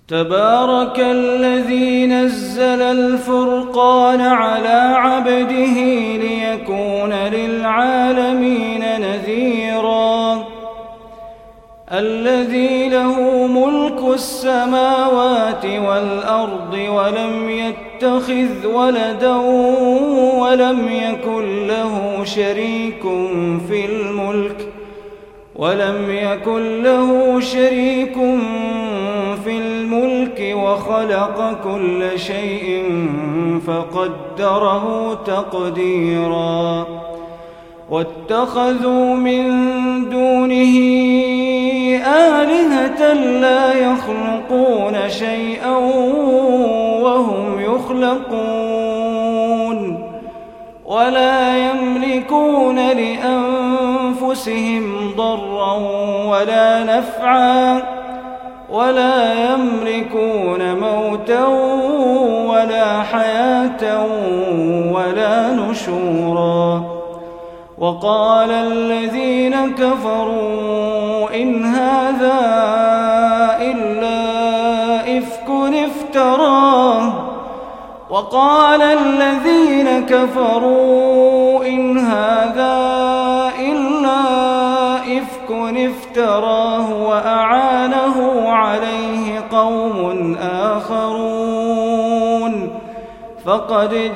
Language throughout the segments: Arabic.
تبارك الذي نزل الفرقان على عبده ليكون للعالمين نذيرا الذي له ملك السماوات والأرض ولم يتخذ ولدا ولم يكن له شريك في الملك وخلق كل شيء فقدره تقديرا واتخذوا من دونه آلهة لا يخلقون شيئا وهم يخلقون ولا يملكون لأنفسهم ضرا ولا نفعا ولا يملكون موتا ولا حياة ولا نشورا وقال الذين كفروا إن هذا إلا إفك افتراه وأعانه عليه قوم آخرون فقد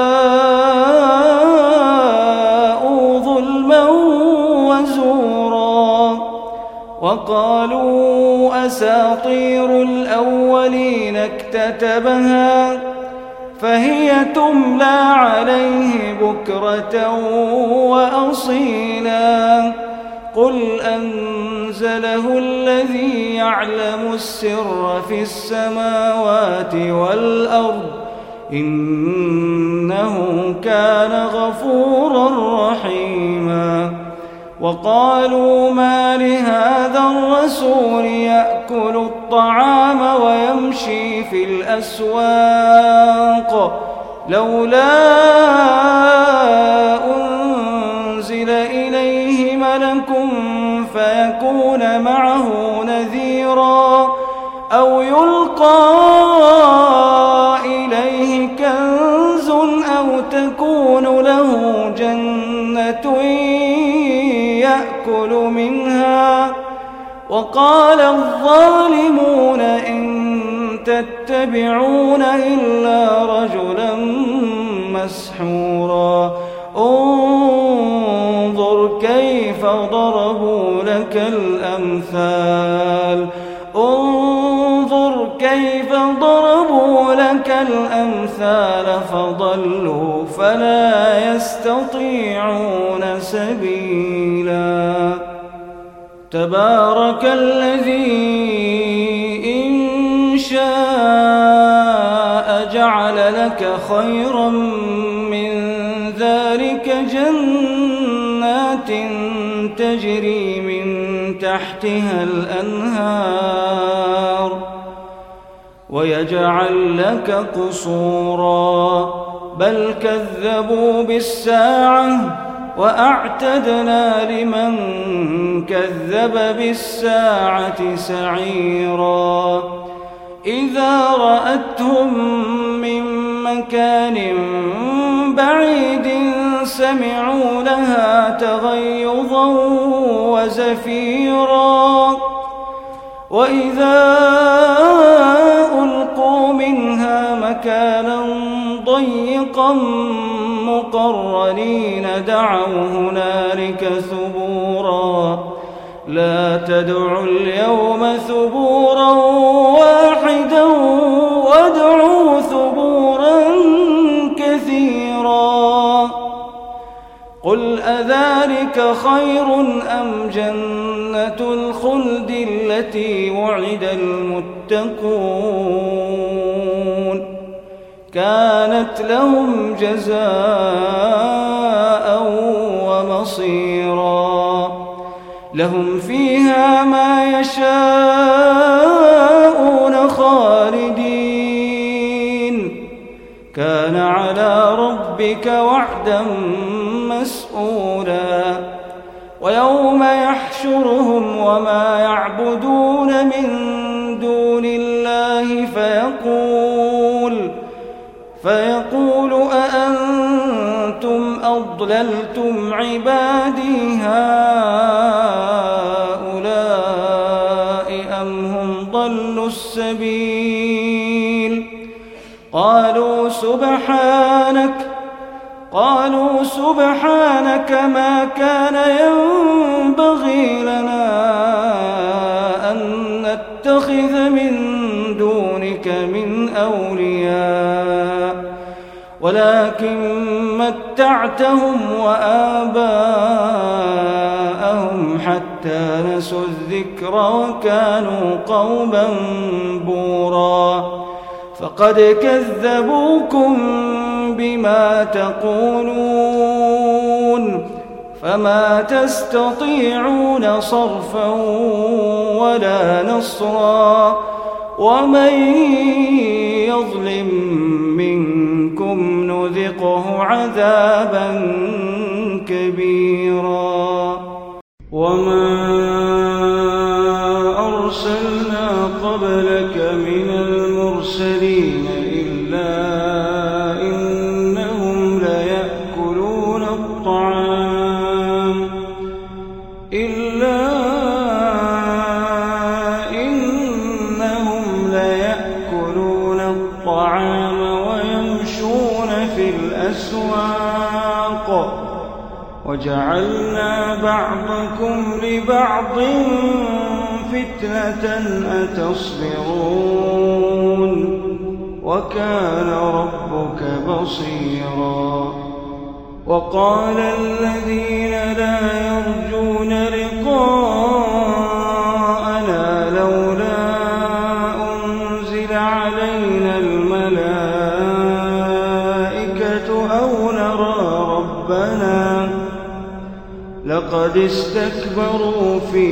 جاءوا ظلما وزورا وقالوا أساطير الأولين اكتتبها فهي تملى عليه بكرة وأصيلا قل أنزله الذي يعلم السر في السماوات والأرض إنه كان غفورا رحيما وقالوا ما لهذا الرسول يأكل الطعام ويمشي في الأسواق لولا أنزل إليه ملك فيكون معه نذيرا أو يلقى إليه كنز أو تكون له جنة يأكل منها وقال الظالمون إن تتبعون إلا رجلا مسحورا انظر كيف ضربوا لك الأمثال فضلوا فلا يستطيعون سبيلا تبارك الذي إن شاء جعل لك خيرا من ذلك جنات تجري من تحتها الأنهار ويجعل لك قصورا بل كذبوا بالساعة وأعتدنا لمن كذب بالساعة سعيرا إذا رأتهم من مكان بعيد سمعوا لها تغيظا وزفيرا وإذا ألقوا منها مكانا ضيقا مقرنين دعوا هنالك ثبورا لا تدعوا اليوم ثبورا واحدا وادعوا ثبورا كثيرا قل أذلك خير أم جنة الخلد التي وعد المتقون كانت لهم جزاء ومصيرا لهم فيها ما يشاءون خالدين كان على ربك وعدا مسئولا ويوم يحشرهم وما يعبدون من دون الله فيقول أأنتم أضللتم عبادي هؤلاء أم هم ضلوا السبيل؟ قالوا سبحانك ما كان ينبغي لنا أن نتخذ من دونك من أولياء ولكن متعتهم وآباءهم حتى نسوا الذكر وكانوا قوما بورا فقد كذبوكم بما تقولون فما تستطيعون صرفا ولا نصرا ومن يظلم منكم نذقه عذابا كبيرا. وما أرسلنا قبلك من المرسلين إلا إنهم ليأكلون الطعام ويمشون في الأسواق وجعلنا بعضكم لبعض فتنة أتصبرون وكان ربك بصيرا. وقال الذين لا يرجون لقاءنا لولا أنزل علينا الملائكة أو نرى ربنا لقد استكبروا في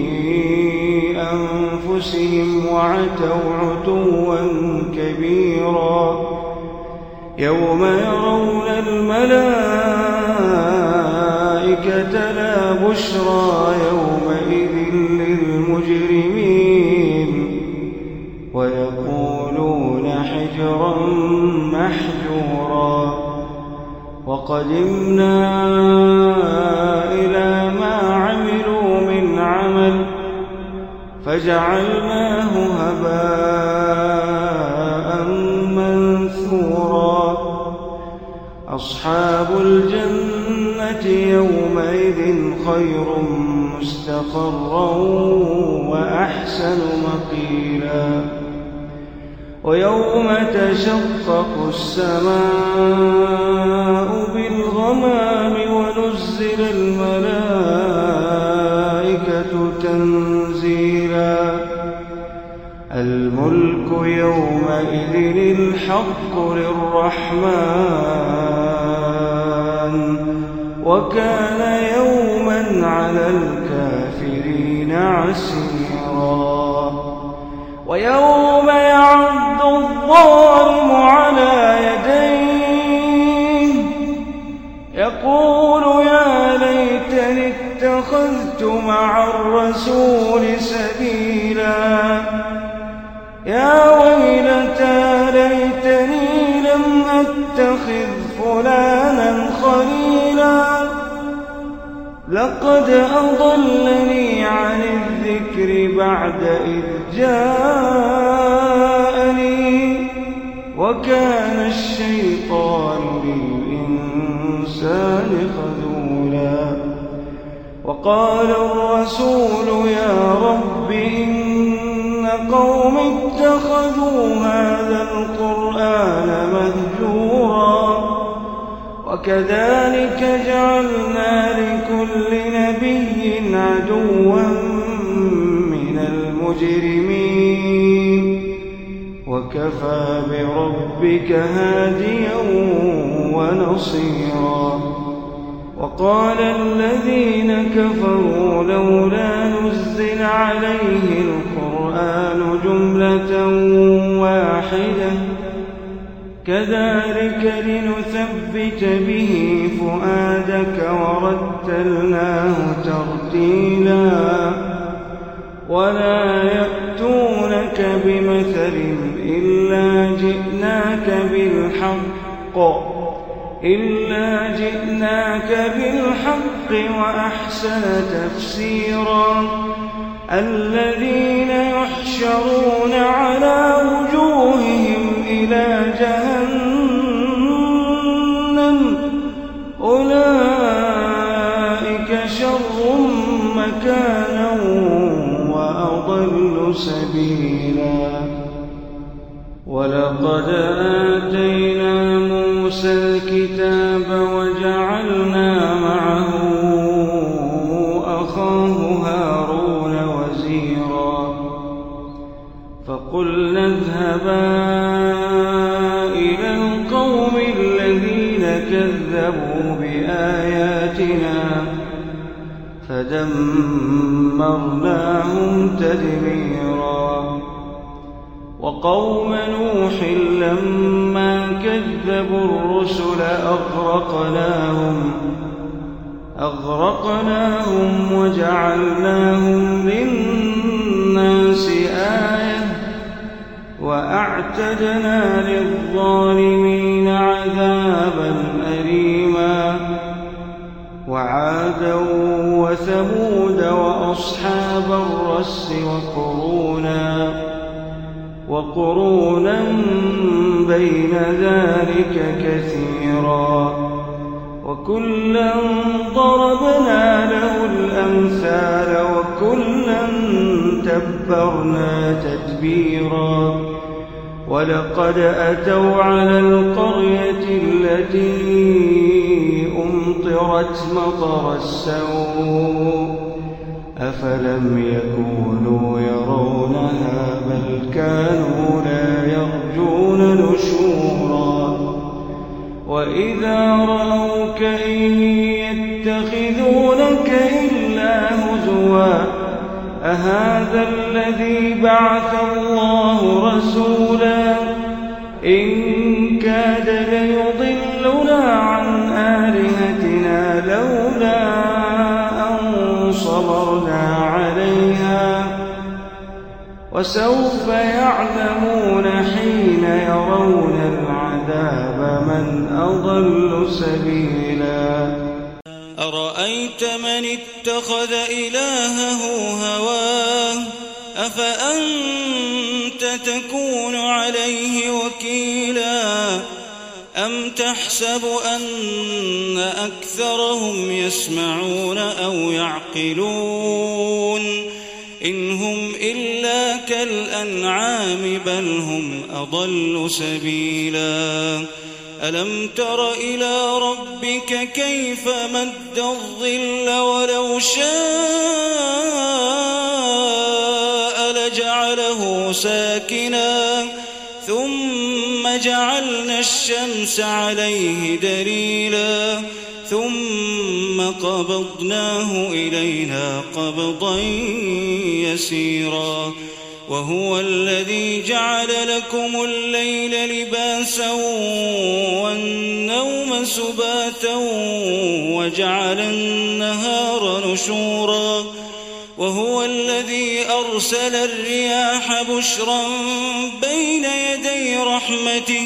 أنفسهم وعتوا عتوا كبيرا. يوم يرون الملائكة لا بشرى يومئذ للمجرمين ويقولون حجرا محجورا. وقدمنا إلى ما عملوا من عمل فجعلناه هباء منثورا. أصحاب الجنة يومئذ خير مستقرا وأحسن مقيلا. ويوم تشقق السماء بالغمام ونزل الملائكة تنزيلا. الملك يومئذ الحق للرحمن وكان يوما على الكافرين عسيرا. ويوم يعض الظالم على يديه يقول يا ليتني اتخذت مع الرسول سبيلا. يا ويلتى ليتني لم أتخذ فلانا خليلا لقد أضلني عن الذكر بعد إذ جاءني وكان الشيطان للإنسان خذولا. وقال الرسول يا رب إن قوم اتخذوا هذا القرآن مهجورا. وكذلك جعلنا لكل نبي عدوا من المجرمين وكفى بربك هاديا ونصيرا. وقال الذين كفروا لولا نزل عليه القرآن جملة واحدة كذلك لنثبت به فؤادك ورتلناه ترتيلا. ولا يأتونك بمثل إلا جئناك بالحق وأحسن تفسيرا الذين يحشرون على وجوههم إلى جهنم أولئك شر مكانا وأضل سبيلا ولقد آتينا موسى الكتاب وجعلنا معه أخاه هارون وزيرا فقلنا اذهبا إلى القوم الذين كذبوا بآياتنا فدمرناهم تدميرا وقوم نوح لما كذبوا الرسل أغرقناهم وجعلناهم للناس آية وأعتدنا للظالمين عذابا أليما وعادا وثمود وأصحاب الرس وقرونا بين ذلك كثيرا وكلا ضربنا له الأمثال وكلا تبرنا تتبيرا ولقد أتوا على القرية التي أمطرت مطر السوء أفلم يكونوا يرونها بل كانوا لا يرجون نشورا وإذا رأوك إن يتخذونك إلا هزوا أهذا الذي بعث الله رسولا إن كاد ليضلنا عن آلهتنا لولا أن صبرنا عليها وسوف يعلمون حين يرون العذاب من أضل سبيلا أرأيت من اتخذ إلهه هواه أفأنت تكون عليه وكيلا أم تحسب أن أكثرهم يسمعون أو يعقلون إن هم إلا كالأنعام بل هم أضل سبيلا ألم تر إلى ربك كيف مد الظل ولو شاء لجعله ساكنا ثم جعلنا الشمس عليه دليلا ثم قبضناه إلينا قبضا يسيرا وهو الذي جعل لكم الليل لباسا والنوم سباتا وجعل النهار نشورا وهو الذي أرسل الرياح بشرا بين يدي رحمته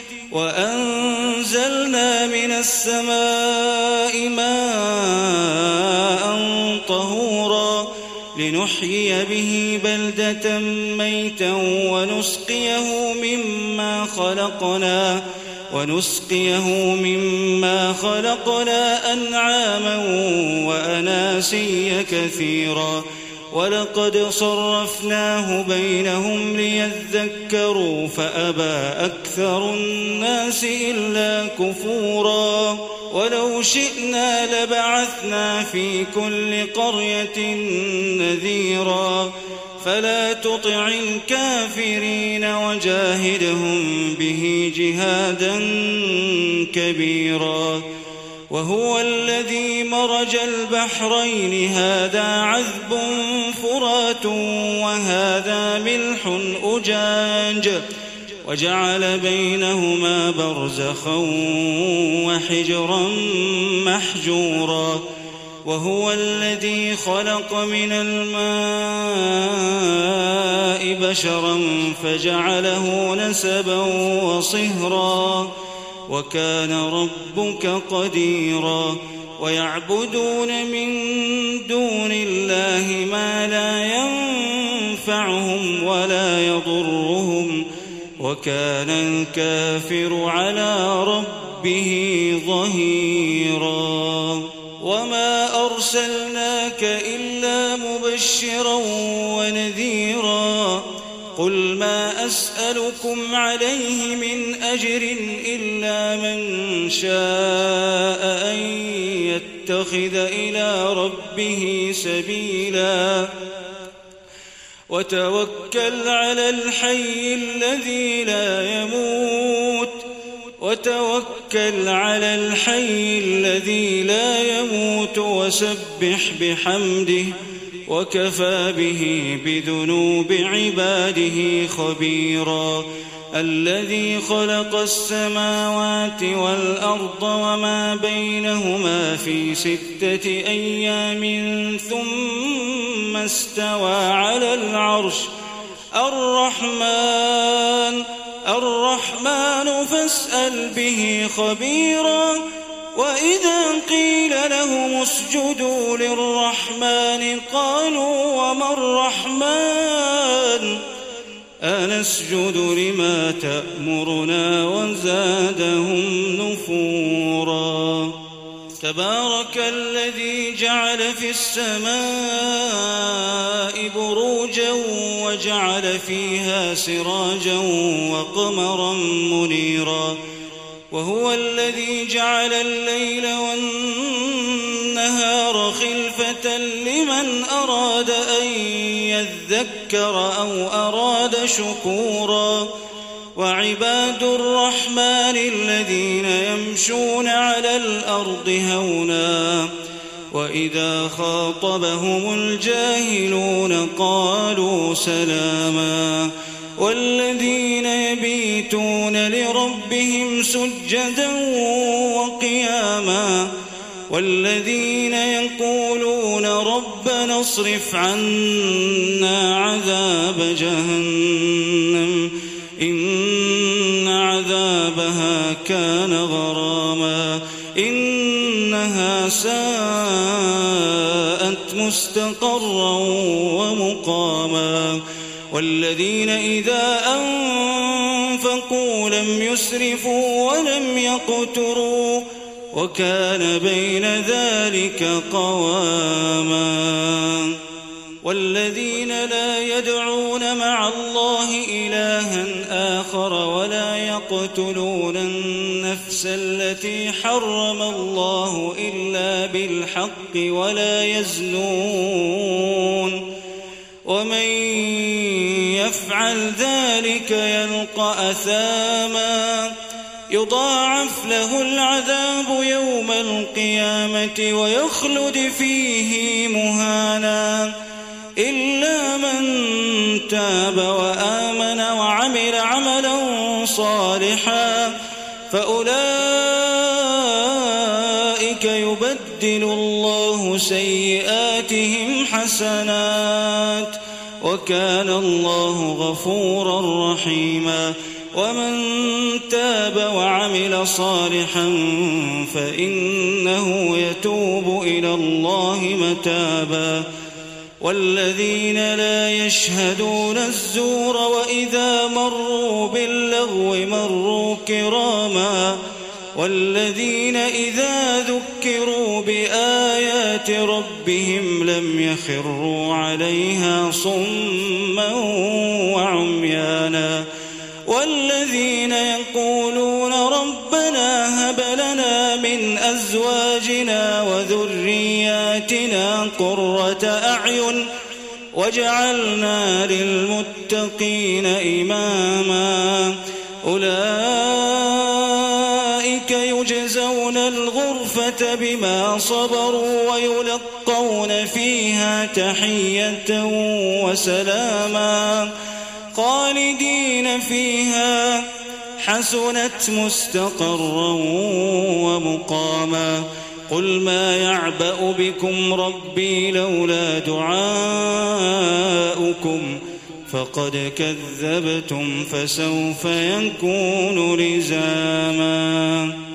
وأنزلنا من السماء ماء طهورا لنحيي به بلدة ميتا ونسقيه مما خلقنا أنعاما وأناسيا كثيرا ولقد صرفناه بينهم ليذكروا فأبى أكثر الناس إلا كفورا ولو شئنا لبعثنا في كل قرية نذيرا فلا تطع الكافرين وجاهدهم به جهادا كبيرا وهو الذي مرج البحرين هذا عذب فرات وهذا ملح أجاج وجعل بينهما برزخا وحجرا محجورا وهو الذي خلق من الماء بشرا فجعله نسبا وصهرا وكان ربك قديرا ويعبدون من دون الله ما لا ينفعهم ولا يضرهم وكان الكافر على ربه ظهيرا وما أرسلناك إلا مبشرا ونذيرا قل ما أسألكم عليه من أجر إلا من شاء أن يتخذ إلى ربه سبيلا وتوكل على الحي الذي لا يموت وسبح بحمده وكفى به بذنوب عباده خبيرا الذي خلق السماوات والأرض وما بينهما في 6 أيام ثم استوى على العرش الرحمن فاسأل به خبيرا وإذا قيل لهم اسجدوا للرحمن قالوا وما الرحمن أنسجد لما تأمرنا وزادهم نفورا تبارك الذي جعل في السماء بروجا وجعل فيها سراجا وقمرا منيرا وهو الذي جعل الليل والنهار خلفة لمن أراد أن يذكر أو أراد شكورا وعباد الرحمن الذين يمشون على الأرض هونا وإذا خاطبهم الجاهلون قالوا سلاما والذين يبيتون لربهم سجدا وقياما والذين يقولون ربنا اصرف عنا عذاب جهنم إن عذابها كان غراما إنها ساءت مستقرا ومقاما والذين إذا أنفقوا لم يسرفوا ولم يقتروا وكان بين ذلك قواما والذين لا يدعون مع الله إلها آخر ولا يقتلون النفس التي حرم الله إلا بالحق ولا يزنون ومن يفعل ذلك يلقى أثاما يضاعف له العذاب يوم القيامة ويخلد فيه مهانا إلا من تاب وآمن وعمل عملا صالحا فأولئك يبدل الله سيئاتهم حسنات وكان الله غفورا رحيما ومن تاب وعمل صالحا فإنه يتوب إلى الله متابا والذين لا يشهدون الزور وإذا مروا باللغو مروا كراما والذين إذا ذكروا بآيات ربهم لم يخروا عليها صما وعميانا والذين يقولون ربنا هب لنا من أزواجنا وذرياتنا قرة أعين وجعلنا للمتقين إماما أولئك يجزون الغرفة بما صبروا ويلقون فيها تحية وسلاما خالدين فيها حسنت مستقرا ومقاما قل ما يعبأ بكم ربي لولا دعاؤكم فقد كذبتم فسوف يكون لزاما